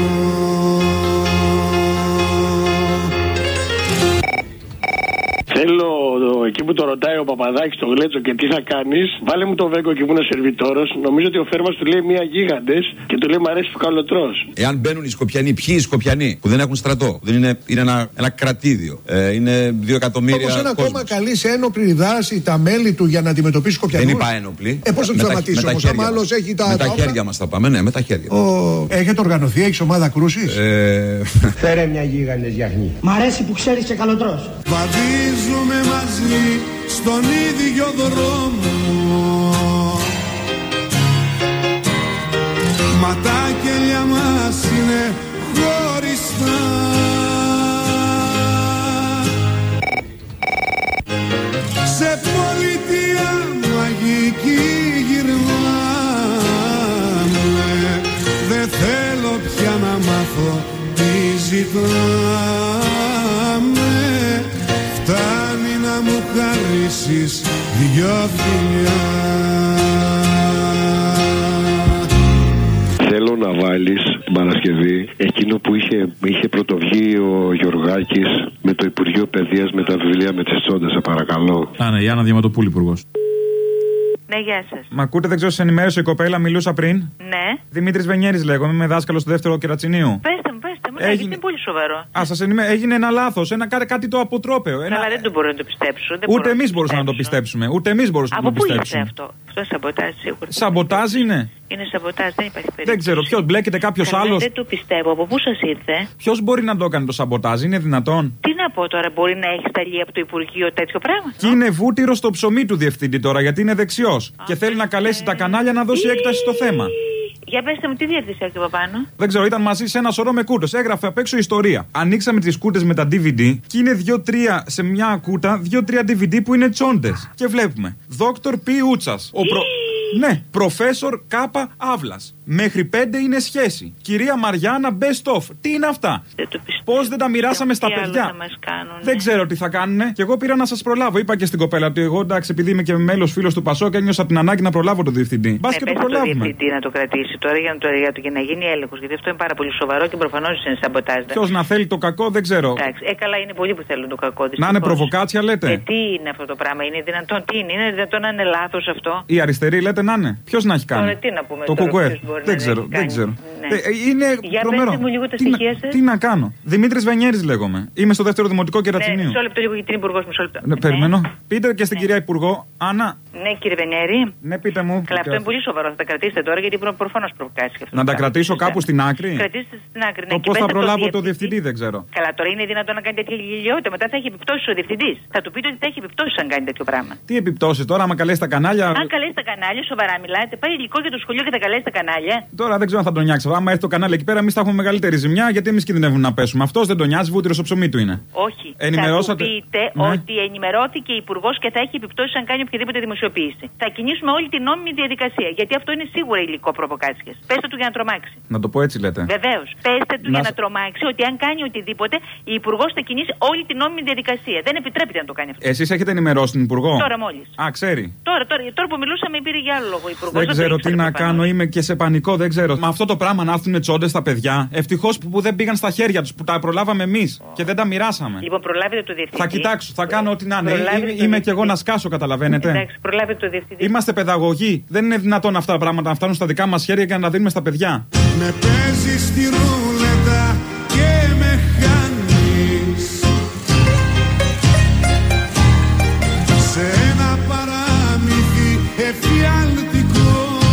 Θέλω εκεί που το ρωτάει ο Παπαδάκης το Γλέτσο και τι θα κάνεις, βάλε μου το Βέγκο εκεί που είναι ο σερβιτόρος. Νομίζω ότι ο Φέρμας του λέει μία γίγαντες και του λέει μ' αρέσει που καλοτρός. Εάν μπαίνουν οι Σκοπιανοί, ποιοι οι Σκοπιανοί που δεν έχουν στρατό, δεν είναι ένα κρατήδιο, είναι 2 εκατομμύρια. Όπως ένα κόμμα καλεί σε ένοπλη δράση τα μέλη του για να αντιμετωπίσει Σκοπιανούς. Δεν είπα ένοπλη. Πώς θα του σταματήσει όμως, άμα άλλος έχει τα. Με τα χέρια μας θα πάμε, ναι, με τα χέρια. Έχετε οργανωθεί, έχεις ομάδα κρούσης. Φέρε μια γίγαντες γιαχνή. Μ' αρέσει που ξέρεις και καλοτρός. Βαδίζουμε μαζί στον ίδιο δρόμο, μα τα κελιά μας είναι χωριστά. Σε πολιτεία μαγική γυρνάμε, δεν θέλω πια να μάθω τι ζητάμε. Φτάνει να μου χαρίσεις φιλιά. Θέλω να βάλεις την Παρασκευή εκείνο που είχε πρωτοβγεί ο Γιωργάκης με το Υπουργείο Παιδείας με τα βιβλία με τις τσόντες, σε παρακαλώ. Ναι, η Άννα Διαματοπούλη, υπουργός. Ναι, γεια σας. Μ' ακούτε, δεν ξέρω, σε ενημέρωσε η κοπέλα, μιλούσα πριν. Ναι. Δημήτρης Βενιέρης λέγομαι, είμαι δάσκαλος στο δεύτερο Κερατσινίου. Πέστε μου, γιατί είναι πολύ σοβαρό. Σας έγινε ένα λάθος, κάτι το αποτρόπαιο. Αλλά δεν το μπορώ να το πιστέψω. Ούτε εμείς μπορούσαμε να το πιστέψουμε. Ούτε εμείς μπορούσαμε να το πιστέψουμε. Από πού ήρθε αυτό? Αυτό σαμποτάζ σίγουρα. Σαμποτάζ είναι. Είναι σαμποτάζ, δεν υπάρχει περίπτωση. Δεν ξέρω, ποιος μπλέκεται, κάποιος άλλος. Δεν το πιστεύω. Από πού σας ήρθε? Ποιος μπορεί να το έκανε το σαμποτάζ, είναι δυνατόν? Τι να πω τώρα, μπορεί να έχει σταλεί από το Υπουργείο τέτοιο πράγμα? Και είναι βούτυρο στο ψωμί του διευθυντή τώρα, γιατί είναι δεξιός. Και θέλει να καλέσει τα κανάλια να δώσει έκταση στο θέμα. Για πέστε μου, τι διεύθυνση έχει από πάνω? Δεν ξέρω, ήταν μαζί σε ένα σωρό με κούτες. Έγραφε απ' έξω ιστορία. Ανοίξαμε τις κούτες με τα DVD και είναι 2-3 σε μια κούτα, 2-3 DVD που είναι τσόντες. Και βλέπουμε Dr. P. Ούτσας. Ναι, Προφέσορ Κάπα Αύλας. Μέχρι 5 είναι σχέση. Κυρία Μαριάννα Best of. Τι είναι αυτά? Πώς δεν τα μοιράσαμε στα παιδιά? Δεν ξέρω τι θα κάνουνε. Και εγώ πήρα να σας προλάβω. Είπα και στην κοπέλα ότι εγώ, εντάξει, επειδή είμαι και μέλος φίλος του Πασόκ, ένιωσα την ανάγκη να προλάβω τον διευθυντή. Μπας και το προλάβουμε. Το διευθυντή να το κρατήσει τώρα για να γίνει έλεγχος. Γιατί αυτό είναι πάρα πολύ σοβαρό και προφανώς είναι σαμποτάζ. Ποιος να θέλει το κακό, δεν ξέρω. Εντάξει, καλά, είναι πολλοί που θέλουν το κακό. Να είναι προβοκάτσια, λέτε. Τι είναι αυτό το πράγμα? Είναι δυνατόν? Τι είναι δυνατόν να είναι λάθος αυτό? Η αριστερή, λέτε να είναι. Ποιος να έχει κάνει? Τώρα τι να πούμε? Το κουκουέ. Δεν ξέρω. Ναι. Είναι τρομερό. Μου λίγο τα στοιχεία σας. Τι να κάνω? Δημήτρης Βενιέρης λέγομαι. Είμαι στο δεύτερο δημοτικό Κερατσινίου. Μισό λεπτό λίγο, γιατί είναι υπουργός, μισό λεπτό. Ναι, περιμένω. Πείτε και στην κυρία Υπουργό, Άννα. Ναι, κύριε Βενιέρη. Ναι, πείτε μου. Καλά, αυτό είναι πολύ σοβαρό. Θα τα κρατήσετε τώρα, γιατί προφανώς προβοκάσει. Να τα κρατήσω κάπου στην άκρη? Κρατήστε στην άκρη. Το πώς θα προλάβω το διευθυντή, δεν ξέρω. Καλά, τώρα είναι δυνατόν να κάνει τέτοια γελιότητα? Μετά θα έχει επιπτώσεις ο διευθυντής. Θα του πείτε ότι θα έχει επιπτώσεις αν κάνει τέτοιο πράγμα. Τι επιπτώσεις τώρα, άμα καλέσει τα κανάλια? Αν καλέσει τα κανάλια, σοβαρά μιλάτε. Πάει υλικό για το σχολείο και θα καλέσει τα κανάλια. Τώρα δεν ξέρω αν θα τον νιάξει. Άμα έρθει το κανάλι εκεί πέρα, εμείς θα έχουμε μεγαλύτερη ζημιά, γιατί εμείς κινδυνεύουμε να πέσουμε. Αυτός δεν τον νοιάζει, βούτυρο στο ψωμί του είναι. Όχι. Ενημερώσατε? Θα του πείτε ότι ενημερώθηκε η Υπουργός και θα έχει επιπτώσεις αν κάνει οποιαδήποτε δημοσιοποίηση. Θα κινήσουμε όλη την νόμιμη διαδικασία. Γιατί αυτό είναι σίγουρα υλικό προβοκάτσιας. Πέστε του για να τρομάξει. Να το πω έτσι, λέτε. Βεβαίως. Πέστε του για να τρομάξει ότι αν κάνει οτιδήποτε, η Υπουργός θα κινήσει όλη την νόμιμη διαδικασία. Δεν επιτρέπεται να το κάνει αυτό. Εσείς έχετε ενημερώσει την Υπουργό? Τώρα μόλις. Α, ξέρει. Τώρα που μιλούσαμε πήρε για άλλο λόγο η Υπουργός. Δεν ξέρω τι να κάνω, είμαι και σε πανικό, δεν ξέρω. Με αυτό το πράγμα να έρθουν τσόντες στα παιδιά. Ευτυχώς που δεν πήγαν στα χέρια τους, που τα προλάβαμε εμείς και δεν τα μοιράσαμε. Λοιπόν, προλάβετε το διευθυντή. Θα κοιτάξω, θα κάνω ό,τι να είναι. Είμαι κι εγώ να σκάσω, καταλαβαίνετε. Εντάξει, προλάβετε το διευθυντή. Είμαστε παιδαγωγοί. Δεν είναι δυνατόν αυτά τα πράγματα να φτάνουν στα δικά μας χέρια και να τα δίνουμε στα παιδιά. Με παίζεις στη ρούλετα και με χάνεις σε ένα παραμύθι εφιαλτικό.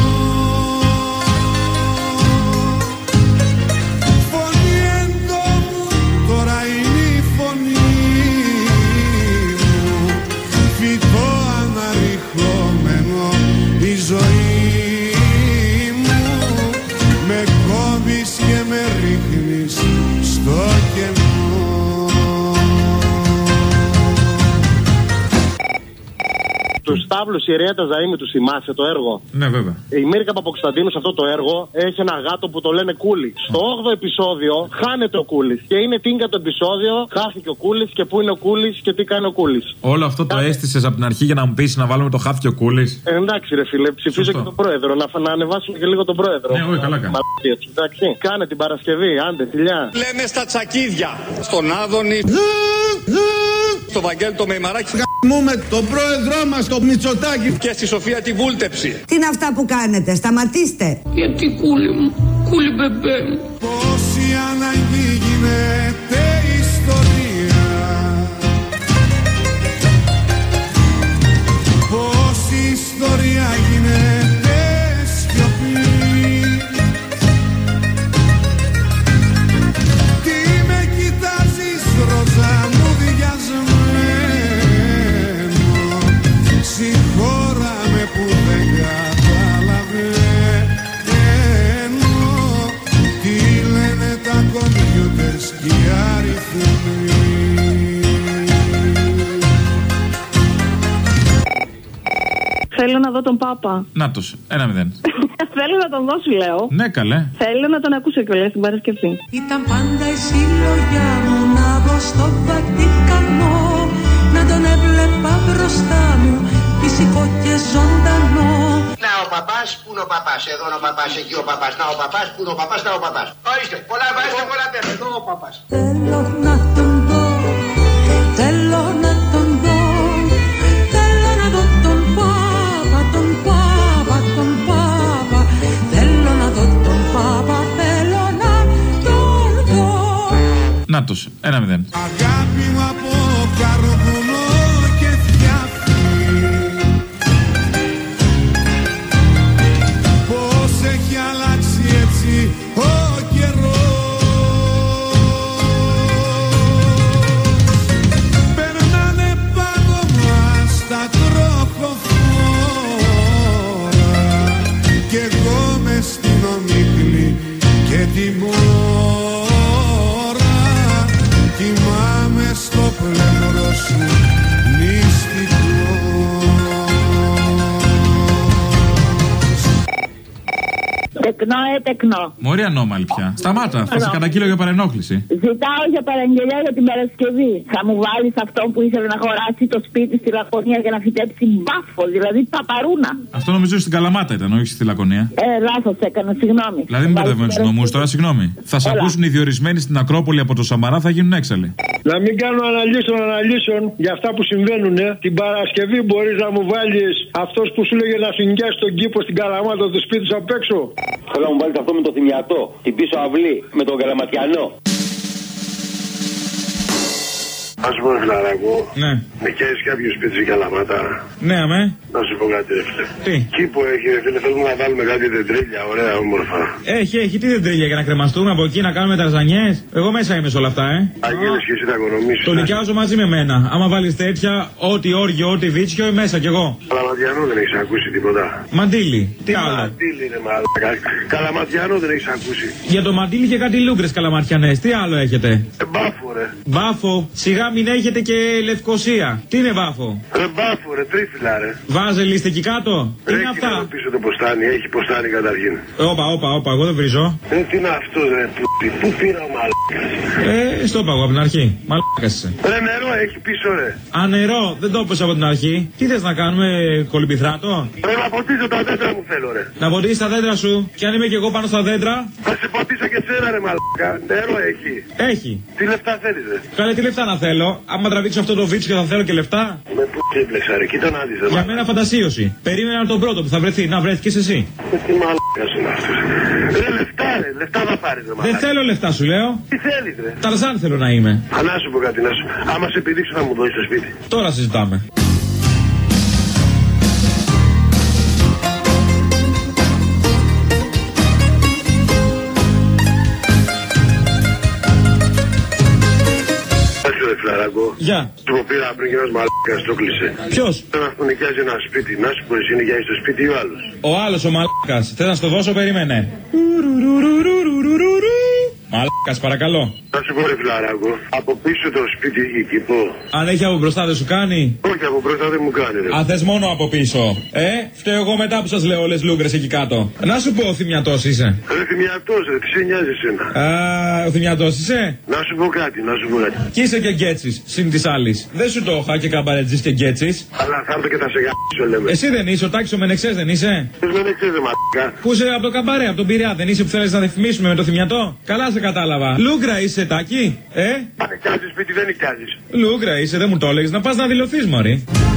Φωνή εντόμου, τώρα είναι η φωνή μου, φυτό αναρριχόμενο η ζωή μου. Με κόβεις και με ρίχνεις στο κενό. Του Σταύλου η Ριέτα Ζαΐμη, του θυμάσαι το έργο? Ναι, βέβαια. Η Μίρικα Παποκοσταντίνου σε αυτό το έργο έχει ένα γάτο που το λένε Κούλη. Στο 8ο επεισόδιο χάνεται ο Κούλης. Και είναι τίνκα το επεισόδιο, χάθηκε ο Κούλης και πού είναι ο Κούλης και τι κάνει ο Κούλης. Όλο αυτό το αίσθησες από την αρχή για να μου πεις να βάλουμε το χάθηκε ο Κούλης? Εντάξει, ρε φίλε, ψηφίζω και τον πρόεδρο. Να ανεβάσουμε και λίγο τον πρόεδρο. Ναι, όχι, καλά κάνει. Εντάξει, κάνε την Παρασκευή, άντε, φιλιά. Λέμε στα τσακίδια, στον Άδωνη, στο Βαγγέλη το Μεϊμαράκι. Γαμούμε τον πρόεδρό μας, τον Μητσοτάκη. Και στη Σοφία τη Βούλτεψη. Τι είναι αυτά που κάνετε, σταματήστε. Γιατί κούλι μου, κούλι μπεμπέ μου. Πόση ανάγκη γίνεται ιστορία, πόση ιστορία γίνεται σιωπή. Τι με κοιτάζεις ροζά μου διασμένο, συγχώραμε που δεν καταλαβαίνω τι λένε τα κομπιούτερς και οι αριθμοί. Θέλω να δω τον Πάπα. Νάτος, 1-0. Θέλω να τον δω, σου λέω. Ναι, καλέ. Θέλω να τον ακούσω κιόλας την Παρασκευή. Ήταν πάντα η συλλογιά μου να δω στο Βατικανό, να τον έβλεπα μπροστά μου φυσικό και ζωντανό. Να ο παπάς, πού είναι ο παπάς, εδώ είναι ο παπάς, εκεί ο παπάς. Να ο παπάς, πού είναι ο παπάς, να ο παπάς. Ορίστε, πολλά βάζετε, πολλά παίρνετε, εδώ ο παπάς. Θέλω να τον δω, θέλω να τον δω. Θέλω να δω τον πάπα, τον πάπα, τον πάπα. Θέλω να δω τον πάπα, θέλω να τον δω. Νάτος, 1-0. Αγάπη μου από καρβουνό και φτιάχνει. Πώς έχει αλλάξει έτσι ο καιρός. Περνάνε πάνω μας τα τροχοφόρα κι εγώ μες στην ομίχλη και τη μόρα κοιμάμαι στο πλευρό σου μυστικός. Τεκνό, τεκνό. Μωρή ανώμαλη πια. Σταμάτα, θα σε καταγγείλω για παρενόχληση. Ζητάω για παραγγελία για την Παρασκευή. Θα μου βάλεις αυτό που ήθελε να αγοράσει το σπίτι στη Λακωνία για να φυτέψει μπάφο, δηλαδή παπαρούνα. Αυτό νομίζω στην Καλαμάτα ήταν, όχι στη Λακωνία. Λάθος έκανα, συγγνώμη. Δηλαδή μην μπερδεύουμε τους νομούς τώρα, συγγνώμη. Θα σ' ακούσουν οι διορισμένοι στην Ακρόπολη από το Σαμαρά, θα γίνουν έξαλλοι. Να μην κάνω αναλύσεων για αυτά που συμβαίνουν. Την Παρασκευή μπορείς να μου βάλεις αυτός που σου λέγε να σου νοικιάσει τον κήπο στην Καλαμάτα του σπίτι σου απ' έξω. Θέλω να μου βάλεις αυτό με το θυμιατό, την πίσω αυλή, με τον Καλαματιανό. Ας πούμε, φιλαράκο. Ναι. Νοικιάζεις κάποιο σπίτι στην Καλαμάτα. Ναι, αμέ. Να σου πω κάτι, ρε φίλε. Τι? Κήπο έχει, ρε φίλε, θέλουμε να βάλουμε κάτι δεντρίλια, ωραία, όμορφα. Έχει, τι δεντρίλια για να κρεμαστούμε από εκεί, να κάνουμε ταρζανιές. Εγώ μέσα είμαι σε όλα αυτά, Αγγέλες και εσύ τα οικονομήσεις. Το νοικιάζω μαζί με μένα. Άμα βάλεις τέτοια, ό,τι όργιο, ό,τι βίτσιο, μέσα κι εγώ. Καλαματιανό δεν έχεις ακούσει τίποτα. Μαντίλι, τι άλλο. Μαντίλι είναι μαλάκα. Καλαματιανό δεν έχεις ακούσει. Για το μαντίλι και κάτι λούγκρες καλαματιανές, τι άλλο έχετε. Μπάφο, ρε. Μπάφο, σιγά μην έχετε και Λευκοσία. Τι είναι μπάφο. Μπάφο, ρε, τρίφυλλα, ρε. Βάζελ είστε εκεί κάτω. Τι είναι αυτά. Πίσω το ποστάνι, έχει ποστάνι καταρχήν. Όπα, εγώ δεν βρίζω. Τι είναι αυτό, ρε, πού πήρα ο μαλάκας. Στο είπα εγώ από την αρχή. Μαλάκας είσαι. Ρε, νερό έχει πίσω, ρε. Α, νερό, δεν το είπες από την αρχή. Τι θες να κάνουμε, κολυμπηθράτο. Ρε, να ποτίσω τα δέντρα μου θέλω, ρε. Να ποτίσεις τα δέντρα σου. Και αν είμαι και εγώ πάνω στα δέντρα. Θα σε ποτίσω και σένα, ρε, μαλάκα. Νερό έχει. Έχει. Τι λεφτά θέλεις, ρε. Καλέ, τι λεφτά να θέλω. Άμα τραβήξω αυτό το βίτσιο θα θέλω και λεφτά. Με πού ξύπλεξα, ρε, κοίτα να δεις, ρε. Για μένα φαντασίωση. Περίμενα τον πρώτο που θα βρεθεί. Να βρέθηκες εσύ. Τι μαλάκας είναι αυτός. Ρε, λεφτά, ρε, λεφτά θα πάρεις, ρε, μαλάκα. Δεν θέλω λεφτά σου λέω. Τι θέλεις, ρε. Ταρζάν θέλω να είμαι. Να σου πω κάτι, άμα σε επιδείξω θα μου δώσεις το σπίτι. Τώρα συζητάμε. Γεια. Του πήρα πριν και ένας μαλάκας το κλείσε. Ποιος? Θέλω να του νοικιάζει ένα σπίτι. Να σου πω εσύ νοικιάζεις το σπίτι ή ο άλλος. Ο άλλος ο μαλάκας. Θες να στο δώσω, περίμενε. Μαλάκας, παρακαλώ. Να σου πω, ρε φιλαράκο, από πίσω το σπίτι έχει κήπο. Αν έχει από μπροστά δεν σου κάνει. Όχι, από μπροστά δεν μου κάνει, ρε. Α, θες μόνο από πίσω. Φταίω εγώ μετά που σας λέω όλες λούγκρες εκεί κάτω. Να σου πω, ο θυμιατός είσαι. Ρε, θυμιατός, ρε, τι σε νοιάζει εσένα. Α, ο θυμιατός είσαι. Να σου πω κάτι. Κι είσαι και γκέτσις, συν της άλλης. Δεν σου το είχα και καμπαρετζής και γκέτσις. Αλλά θα έρθω και θα σε γάμψω, λέμε. Εσύ δεν είσαι, ο Τάκης ο Μενεξές δεν είσαι. Ποιος Μενεξές, ρε, μαλάκα. Πού είσαι από το καμπαρέ, από τον Πειραιά, δεν είσαι που θέλεις να διαφημίσουμε με το θυμιατό. Καλά σε κατάλαβα. Λούγκρα είσαι, Τάκη. Νοικιάζεις σπίτι, δεν νοικιάζεις. Λούγκρα είσαι, δεν μου το έλεγες. Να πας να δηλωθείς, μωρή.